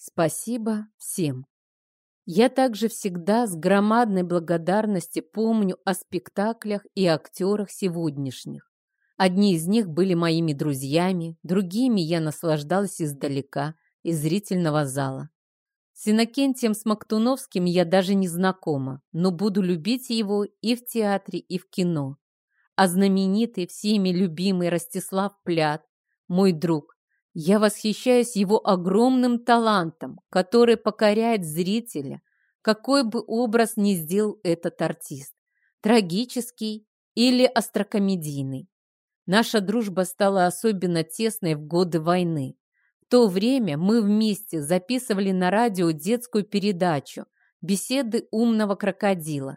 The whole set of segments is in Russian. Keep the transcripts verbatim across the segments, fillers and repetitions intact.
Спасибо всем. Я также всегда с громадной благодарностью помню о спектаклях и актерах сегодняшних. Одни из них были моими друзьями, другими я наслаждалась издалека, из зрительного зала. С Иннокентием Смоктуновским я даже не знакома, но буду любить его и в театре, и в кино. А знаменитый, всеми любимый Ростислав Пляд, мой друг, я восхищаюсь его огромным талантом, который покоряет зрителя, какой бы образ ни сделал этот артист, трагический или острокомедийный. Наша дружба стала особенно тесной в годы войны. В то время мы вместе записывали на радио детскую передачу «Беседы умного крокодила».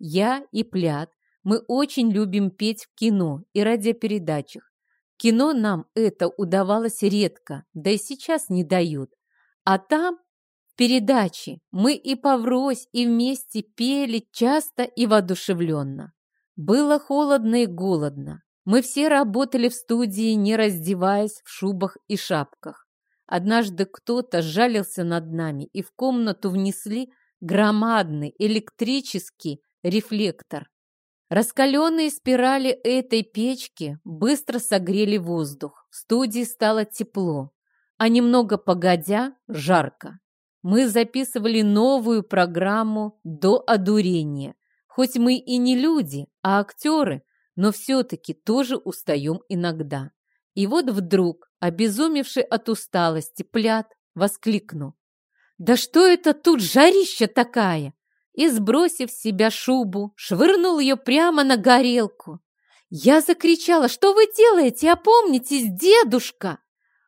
Я и Пляд, мы очень любим петь в кино и радиопередачах. В кино нам это удавалось редко, да и сейчас не дают. А там, в передаче, мы и поврось, и вместе пели часто и воодушевленно. Было холодно и голодно. Мы все работали в студии, не раздеваясь, в шубах и шапках. Однажды кто-то жалился над нами, и в комнату внесли громадный электрический рефлектор. Раскаленные спирали этой печки быстро согрели воздух. В студии стало тепло, а немного погодя – жарко. Мы записывали новую программу до одурения. Хоть мы и не люди, а актеры, но все-таки тоже устаем иногда. И вот вдруг, обезумевший от усталости, Пляд воскликнул: «Да что это тут жарища такая?» И, сбросив с себя шубу, швырнул ее прямо на горелку. Я закричала: «Что вы делаете? Опомнитесь, дедушка!»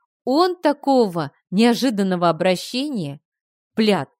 Он такого неожиданного обращения, Пляд,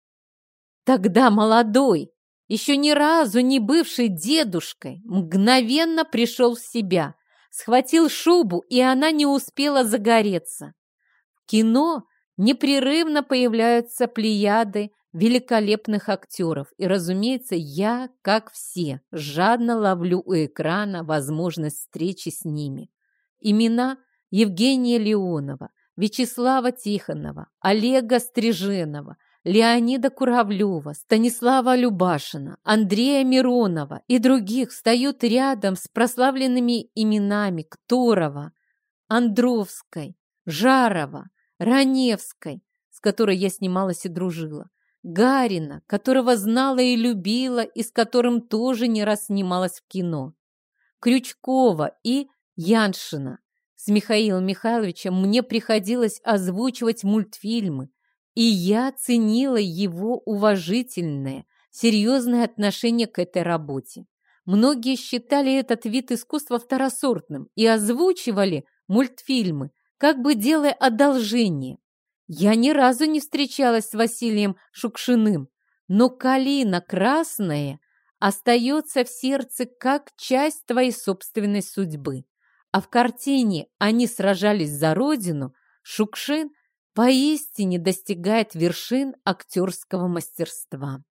тогда молодой, еще ни разу не бывший дедушкой, мгновенно пришел в себя, схватил шубу, и она не успела загореться. В кино непрерывно появляются плеяды великолепных актеров, и, разумеется, я, как все, жадно ловлю у экрана возможность встречи с ними. Имена Евгения Леонова, Вячеслава Тихонова, Олега Стриженова, Леонида Куравлева, Станислава Любашина, Андрея Миронова и других встают рядом с прославленными именами Кторова, Андровской, Жарова, Раневской, с которой я снималась и дружила, Гарина, которого знала и любила, и с которым тоже не раз снималась в кино, Крючкова и Яншина. С Михаилом Михайловичем мне приходилось озвучивать мультфильмы, и я ценила его уважительное, серьезное отношение к этой работе. Многие считали этот вид искусства второсортным и озвучивали мультфильмы, как бы делая одолжение. Я ни разу не встречалась с Василием Шукшиным, но «Калина красная» остается в сердце как часть твоей собственной судьбы. А в картине «Они сражались за Родину» Шукшин поистине достигает вершин актерского мастерства.